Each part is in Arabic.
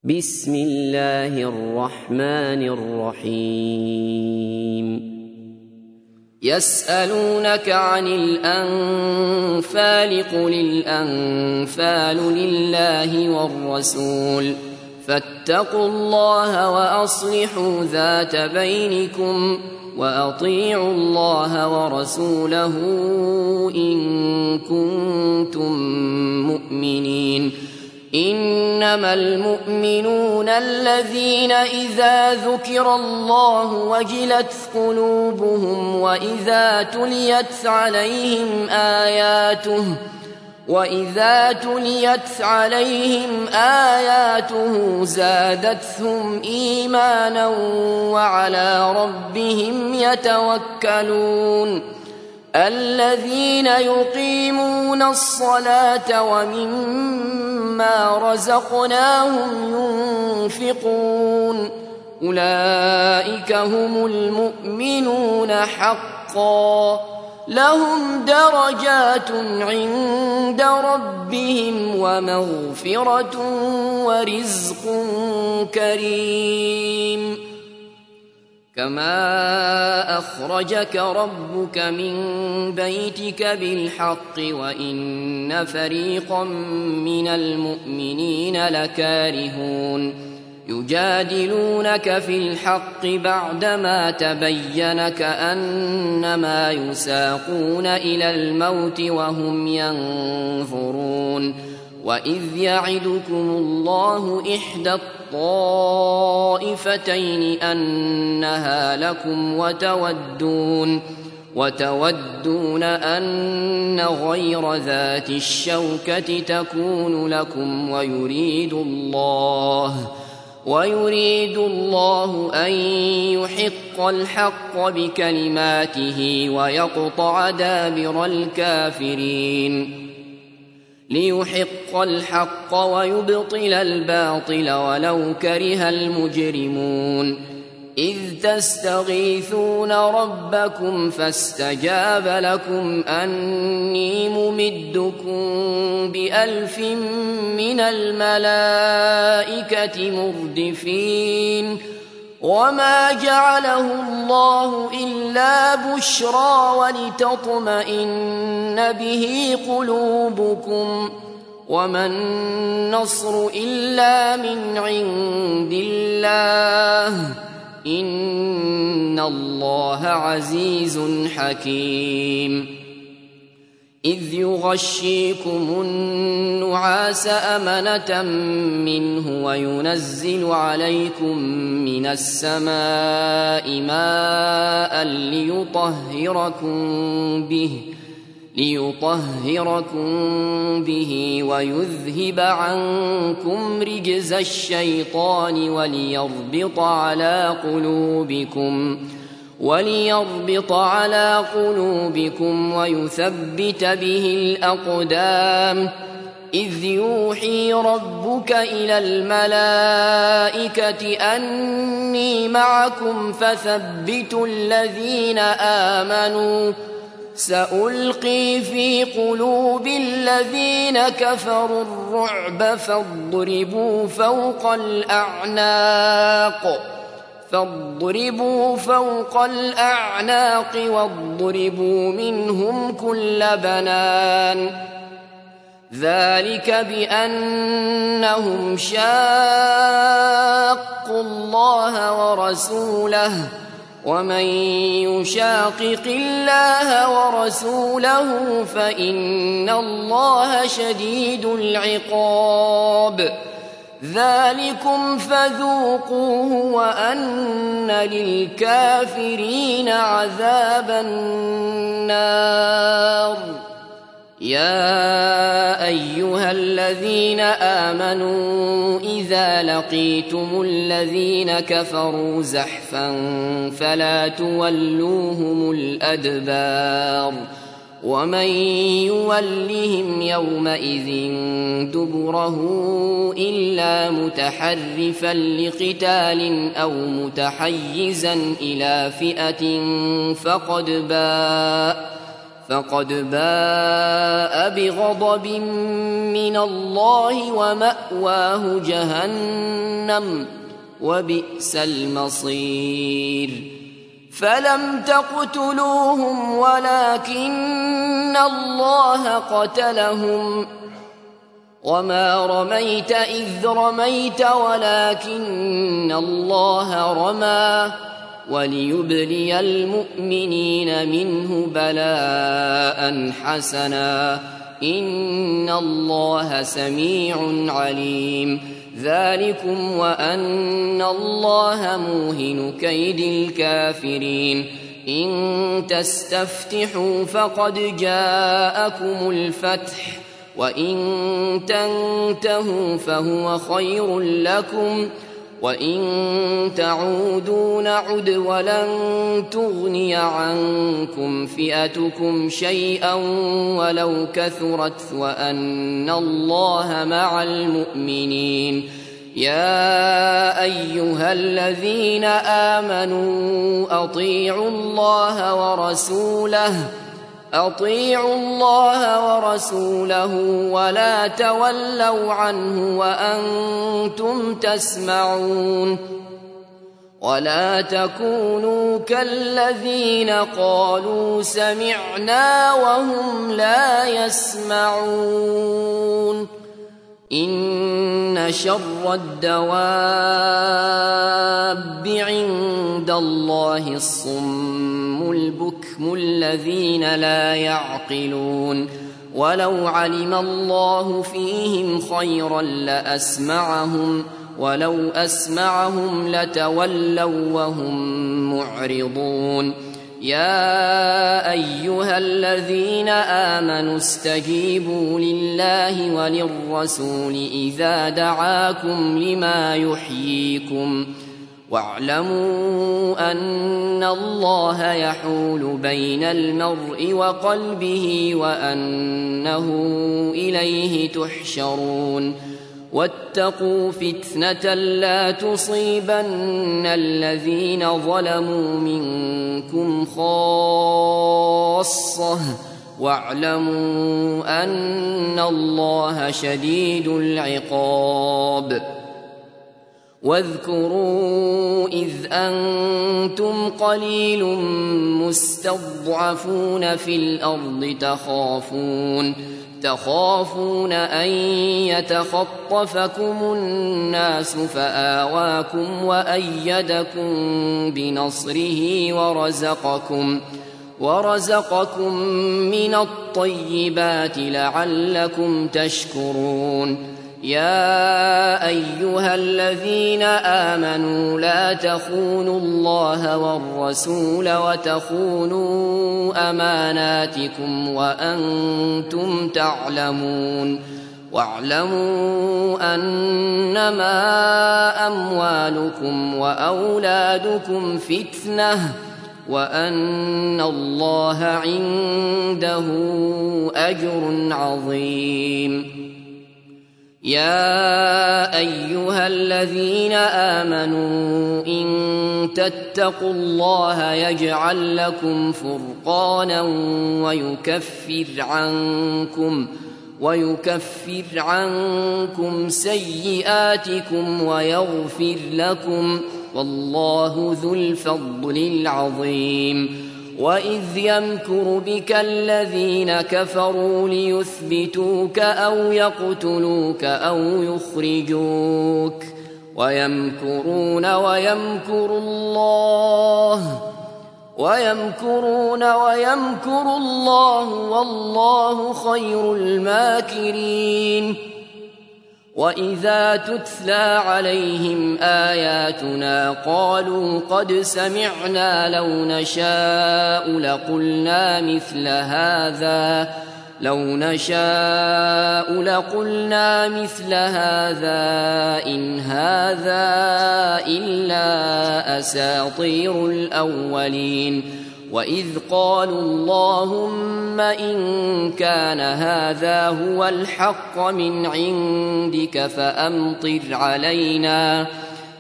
بسم الله الرحمن الرحيم يسألونك عن الأنفال قل الأنفال لله والرسول فاتقوا الله وأصلحوا ذات بينكم وأطيعوا الله ورسوله إن كنتم مؤمنين إنما المؤمنون الذين إذا ذكر الله وجلت قلوبهم وإذا تليت عليهم آياته زادتهم إيمانا وعلى ربهم يتوكلون الذين يقيمون الصلاة ومما رزقناهم ينفقون أولئك هم المؤمنون حقا لهم درجات عند ربهم ومغفرة ورزق كريم كما أخرجك ربك من بيتك بالحق وإن فريقا من المؤمنين لكارهون يجادلونك في الحق بعدما تبين كأنما يساقون إلى الموت وهم ينظرون وإذ يعدكم الله إحدى الطائفتين أنها لكم وتودون أن غير ذات الشوكة تكون لكم ويريد الله أن يحق الحق بكلماته ويقطع دابر الكافرين ليحق الحق ويبطل الباطل ولو كره المجرمون إذ تستغيثون ربكم فاستجاب لكم أني ممدكم ب1000 من الملائكة مردفين وما جعله الله إلا بشرى ولتطمئن به قلوبكم وما النصر إلا من عند الله إن الله عزيز حكيم إذ يغشيكم النعاس أمنة منه وينزل عليكم من السماء ماء ليطهركم به ويذهب عنكم رجز الشيطان وليربط على قلوبكم ويثبت به الأقدام إذ يوحي ربك إلى الملائكة أني معكم فثبتوا الذين آمنوا سألقي في قلوب الذين كفروا الرعب فاضربوا فوق الأعناق واضربوا منهم كل بنان ذلك بأنهم شاقوا الله ورسوله ومن يشاقق الله ورسوله فإن الله شديد العقاب ذلكم فذوقوه وأن للكافرين عذاب النار يا أيها الذين آمنوا إذا لقيتم الذين كفروا زحفا فلا تولوهم الأدبار ومن يولهم يومئذ دبره إلا متحرفا لقتال أو متحيزا إلى فئة فقد باء بغضب من الله ومأواه جهنم وبئس المصير فلم تقتلوهم ولكن الله قتلهم وما رميت إذ رميت ولكن الله رمى وليبلي المؤمنين منه بلاء حسنا إن الله سميع عليم ذلكم وأن الله موهن كيد الكافرين إن تستفتحوا فقد جاءكم الفتح وإن تنتهوا فهو خير لكم وإن تعودوا نعد ولن تغني عنكم فئتكم شيئا ولو كثرت وأن الله مع المؤمنين يا أيها الذين آمنوا أطيعوا الله ورسوله ولا تولوا عنه وأنتم تسمعون ولا تكونوا كالذين قالوا سمعنا وهم لا يسمعون إن شر الدواب عند الله الصم البكم الذين لا يعقلون ولو علم الله فيهم خيرا لأسمعهم ولو أسمعهم لتولوا وهم معرضون يا أيها الذين آمنوا استجيبوا لله وللرسول إذا دعاكم لما يحييكم واعلموا أن الله يحول بين المرء وقلبه وأنه إليه تحشرون واتقوا فتنة لا تصيبن الذين ظلموا منكم خاصة واعلموا أن الله شديد العقاب واذكروا إذ أنتم قليل مستضعفون في الأرض تخافون أن يتخطفكم الناس فآواكم وأيدكم بنصره ورزقكم من الطيبات لعلكم تشكرون يا أيها الذين آمنوا لا تخونوا الله والرسول وتخونوا أماناتكم وأنتم تعلمون واعلموا أنما أموالكم وأولادكم فتنة وأن الله عنده أجر عظيم يا أيها الذين آمنوا إن تتقوا الله يجعل لكم فرقانا ويكفر عنكم سيئاتكم ويغفر لكم والله ذو الفضل العظيم وإذ يمكر بك الذين كفروا ليثبتوك أو يقتلوك أو يخرجوك ويمكرون ويمكر الله والله خير الماكرين وإذا تتلى عليهم آياتنا قالوا قد سمعنا لو نشاء لقلنا مثل هذا إن هذا إلا أساطير الأولين وإذ قالوا اللهم إن كان هذا هو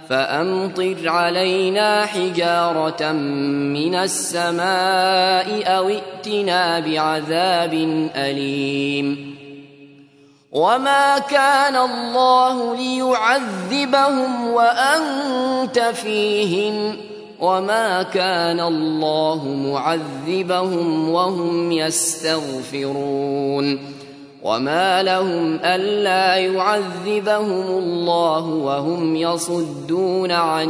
فأمطر علينا حجارة من السماء أو ائتنا بعذاب أليم وما كان الله ليعذبهم وأنت فيهم وما كان الله معذبهم وهم يستغفرون وما لهم ألا يعذبهم الله وهم يصدون عن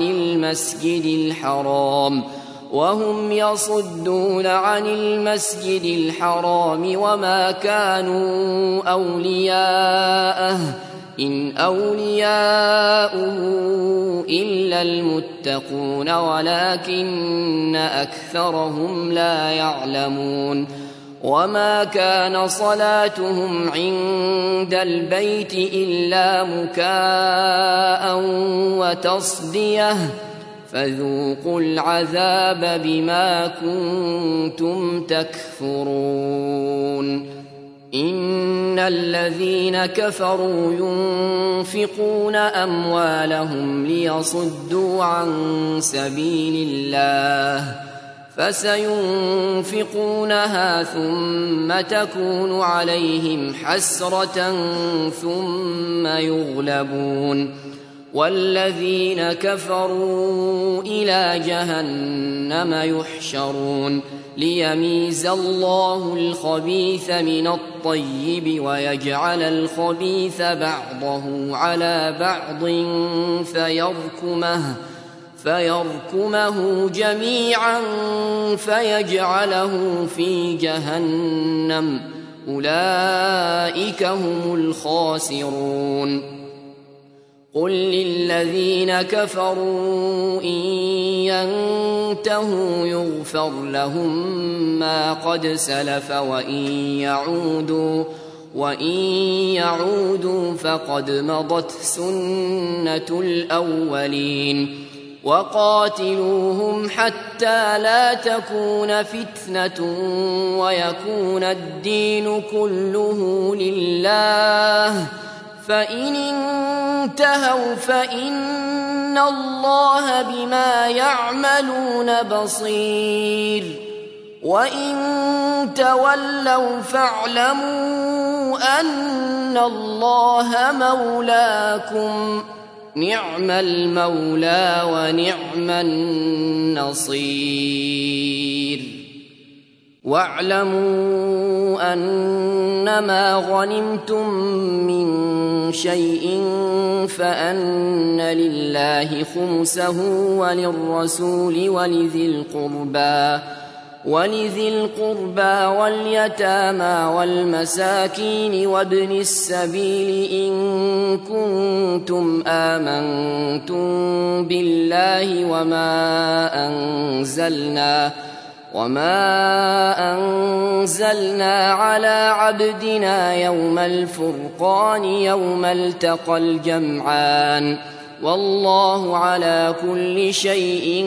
المسجد الحرام وما كانوا أولياءه إن أولياؤه إلا المتقون ولكن أكثرهم لا يعلمون وما كان صلاتهم عند البيت إلا مكاء وتصدية فذوقوا العذاب بما كنتم تكفرون إن الذين كفروا ينفقون أموالهم ليصدوا عن سبيل الله فسينفقونها ثم تكون عليهم حسرة ثم يغلبون والذين كفروا إلى جهنم يحشرون ليميز الله الخبيث من الطيب ويجعل الخبيث بعضه على بعض فيركمه جميعا فيجعله في جهنم أولئك هم الخاسرون قل للذين كفروا إن ينتهوا يغفر لهم ما قد سلف وإن يعودوا فقد مضت سنة الأولين وقاتلوهم حتى لا تكون فتنة ويكون الدين كله لله فإن انتهوا فإن الله بما يعملون بصير وإن تولوا فاعلموا أن الله مولاكم نعم المولى ونعم النصير واعلموا أنما غنمتم من شيء فأن لله خمسه وللرسول ولذي القربى واليتامى والمساكين وابن السبيل إن كنتم آمنتم بالله وما أنزلنا على عبدنا يوم الفرقان يوم التقى الجمعان والله على كل شيء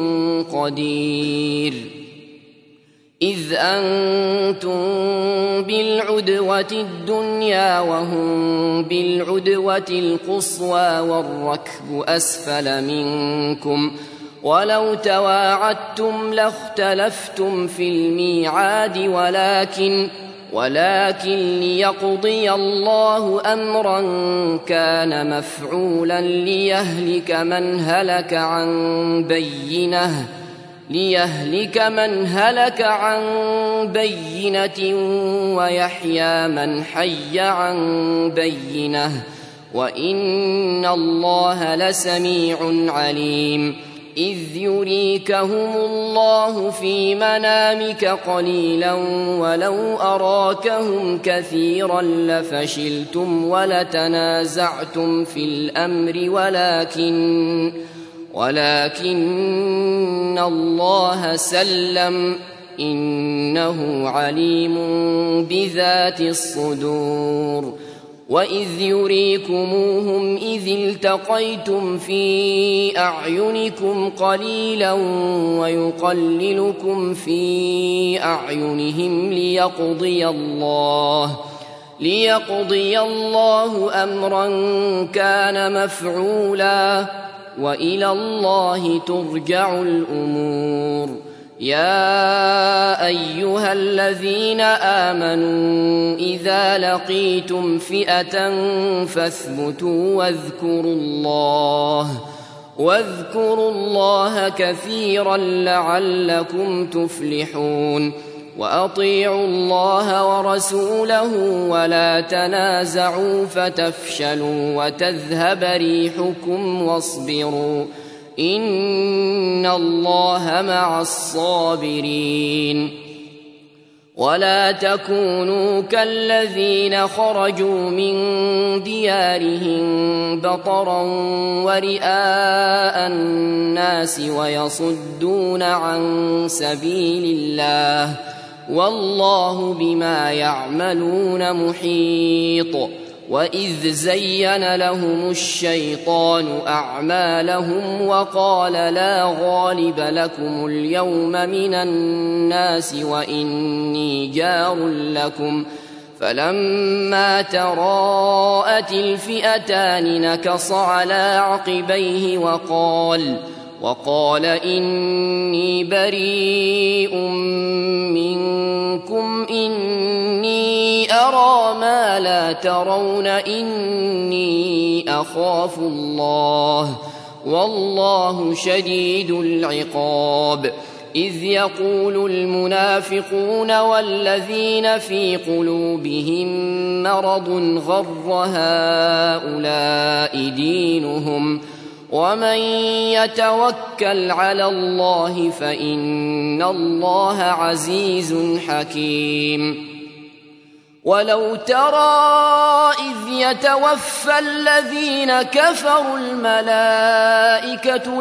قدير إذ أنتم بالعدوة الدنيا وهم بالعدوة القصوى والركب أسفل منكم ولو تواعدتم لاختلفتم في الميعاد ولكن ليقضي الله أمرا كان مفعولا ليهلك من هلك عن بينة ويحيى من حي عن بينة وإن الله لسميع عليم إذ يريكهم الله في منامك قليلا ولو أراكهم كثيرا لفشلتم ولتنازعتم في الأمر ولكن الله سلم إنه عليم بذات الصدور وإذ يريكموهم إذ التقيتم في أعينكم قليلا ويقللكم في أعينهم ليقضي الله أمرا كان مفعولا وإلى الله ترجع الأمور. يا أيها الذين آمنوا إذا لقيتم فئة فاثبتوا واذكروا الله كثيرا لعلكم تفلحون. وأطيعوا الله ورسوله ولا تنازعوا فتفشلوا وتذهب ريحكم واصبروا إن الله مع الصابرين. ولا تكونوا كالذين خرجوا من ديارهم بطرا ورئاء الناس ويصدون عن سبيل الله والله بما يعملون محيط. وإذ زين لهم الشيطان أعمالهم وقال لا غالب لكم اليوم من الناس وإني جار لكم فلما تراءت الفئتان نكص على عقبيه وقال إني بريء منكم إني أرى ما لا ترون إني أخاف الله والله شديد العقاب. إذ يقول المنافقون والذين في قلوبهم مرض غر هؤلاء دينهم ومن يتوكل على الله فإن الله عزيز حكيم. ولو ترى إذ يتوفى الذين كفروا الملائكة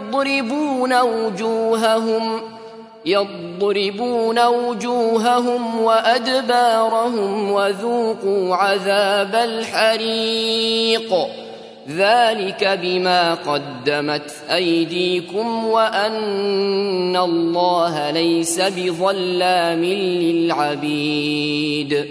يضربون وجوههم وأدبارهم وذوقوا عذاب الحريق ذلك بما قدمت أيديكم وأن الله ليس بظلام للعبيد.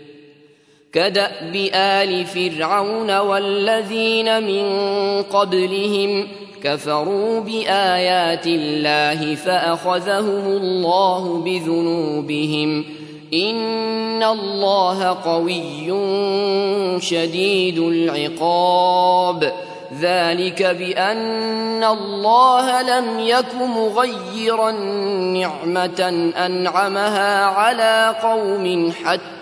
كدأب آل فرعون والذين من قبلهم كفروا بآيات الله فأخذهم الله بذنوبهم إن الله قوي شديد العقاب. ذلك بأن الله لم يك مغيرا نعمة أنعمها على قوم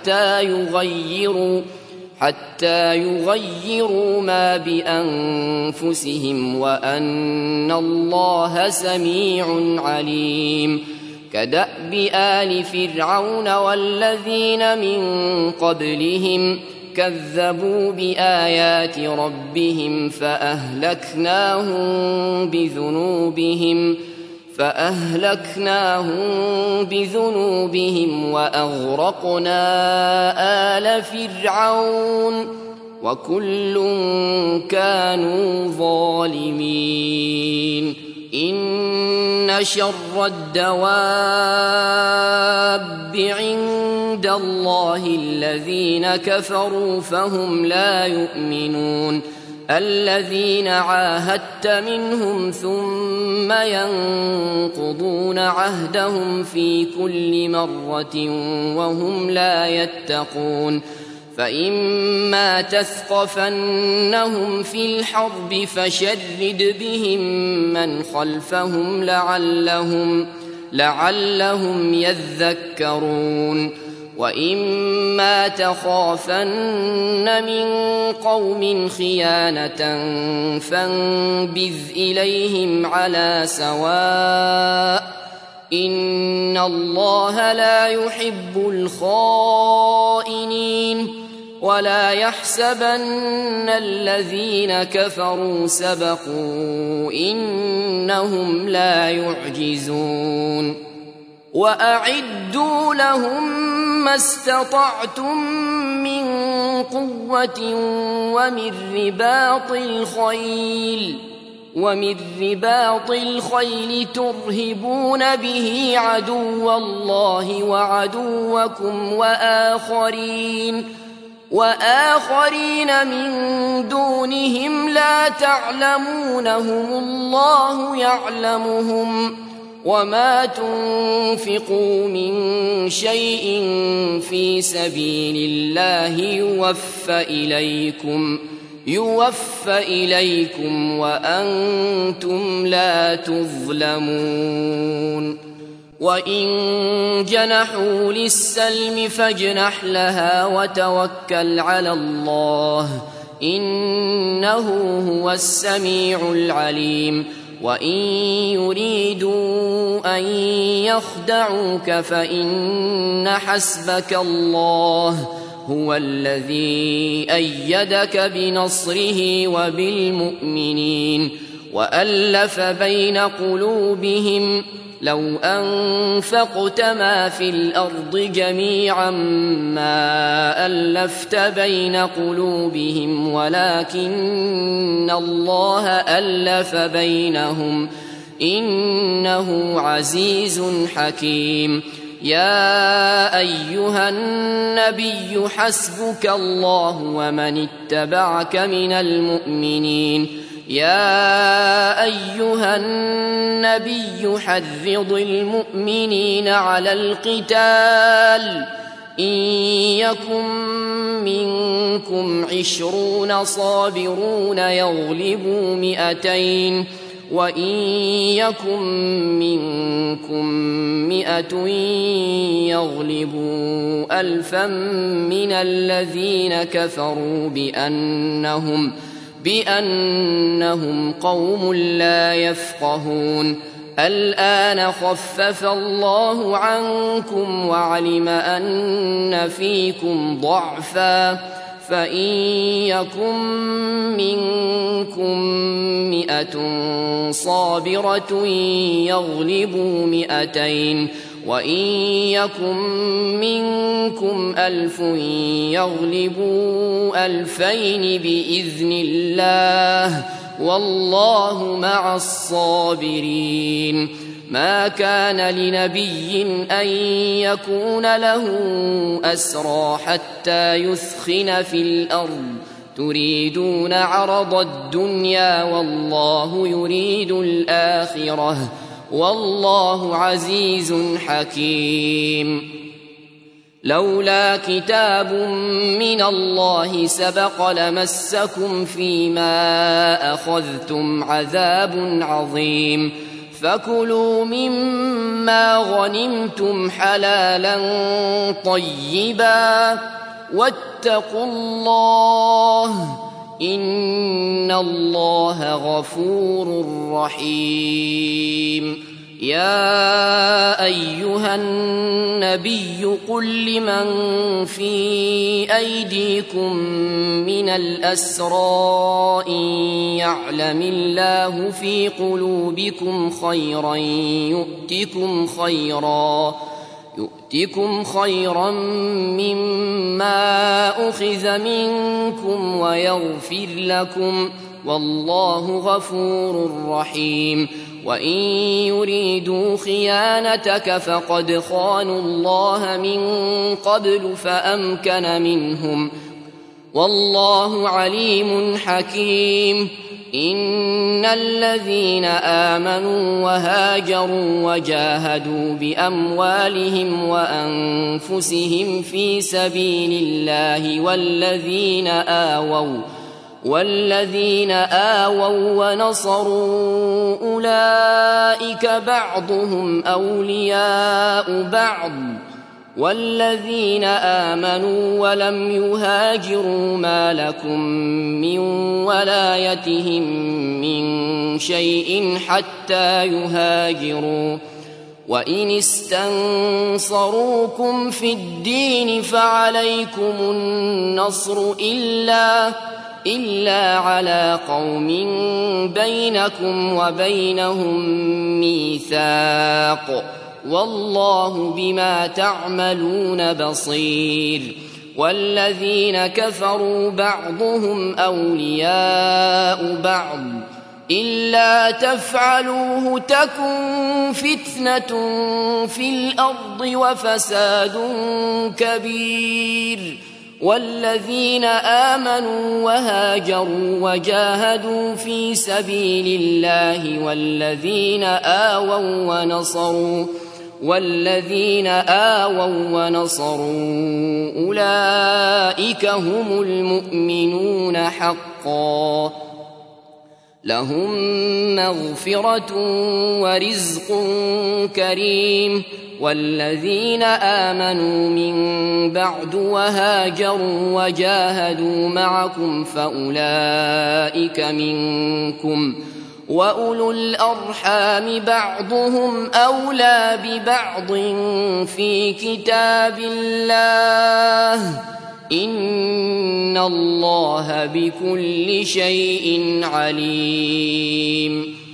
حتى يغيروا ما بأنفسهم وأن الله سميع عليم. كدأب آل فرعون والذين من قبلهم كذبوا بآيات ربهم فأهلكناهم بذنوبهم وأغرقنا آل فرعون وكل كانوا ظالمين. إن شر الدواب عند الله الذين كفروا فهم لا يؤمنون. الذين عاهدت منهم ثم ينقضون عهدهم في كل مرة وهم لا يتقون. فإما تثقفنهم في الحرب فشرد بهم من خلفهم لعلهم يذكرون. وإما تخافن من قوم خيانة فانبذ إليهم على سواء إن الله لا يحب الخائنين. ولا يحسبن الذين كفروا سبقوا إنهم لا يعجزون. وأعدوا لهم ما استطعتم من قوة ومن رباط الخيل ترهبون به عدو الله وعدوكم وآخرين من دونهم لا تعلمونهم الله يعلمهم وما تنفقوا من شيء في سبيل الله يوفى إليكم وأنتم لا تظلمون وإن جنحوا للسلم فاجنح لها وتوكل على الله إنه هو السميع العليم وإن يريدوا أن يخدعوك فإن حسبك الله هو الذي أيدك بنصره وبالمؤمنين وألف بين قلوبهم لو أنفقت ما في الأرض جميعا ما ألفت بين قلوبهم ولكن الله ألف بينهم إنه عزيز حكيم يا أيها النبي حسبك الله ومن اتبعك من المؤمنين يا أيها النبي حرض المؤمنين على القتال إن يكن منكم 20 صابرون يغلبوا 200 وإن يكن منكم 100 يغلبوا 1000 من الذين كفروا بأنهم قوم لا يفقهون الآن خفف الله عنكم وعلم أن فيكم ضعفا فإن يكن منكم 100 صابرة يغلبوا 200 وإن يكن منكم 1000 يغلبوا 2000 بإذن الله والله مع الصابرين ما كان لنبي أن يكون له أسرى حتى يثخن في الأرض تريدون عرض الدنيا والله يريد الآخرة والله عزيز حكيم لولا كتاب من الله سبق لمسكم فيما أخذتم عذاب عظيم فكلوا مما غنمتم حلالا طيبا واتقوا الله إن الله غفور رحيم يا أيها النبي قل لمن في أيديكم من الأسرى إن يعلم الله في قلوبكم خيرا يؤتكم خيرا مما أخذ منكم ويغفر لكم والله غفور رحيم وإن يريدوا خيانتك فقد خانوا الله من قبل فأمكن منهم والله عليم حكيم إن الذين آمنوا وهاجروا وجاهدوا بأموالهم وأنفسهم في سبيل الله والذين آووا ونصروا أولئك بعضهم أولياء بعض والذين آمنوا ولم يهاجروا ما لكم من ولايتهم من شيء حتى يهاجروا وإن استنصروكم في الدين فعليكم النصر إلا على قوم بينكم وبينهم ميثاق والله بما تعملون بصير والذين كفروا بعضهم أولياء بعض إلا تفعلوه تكن فتنة في الأرض وفساد كبير والذين آمنوا وهاجروا وجاهدوا في سبيل الله والذين آووا ونصروا أولئك هم المؤمنون حقا لهم مغفرة ورزق كريم. والذين آمنوا من بعد وهاجروا وجاهدوا معكم فأولئك منكم وأولو الأرحام بعضهم أولى ببعض في كتاب الله إن الله بكل شيء عليم.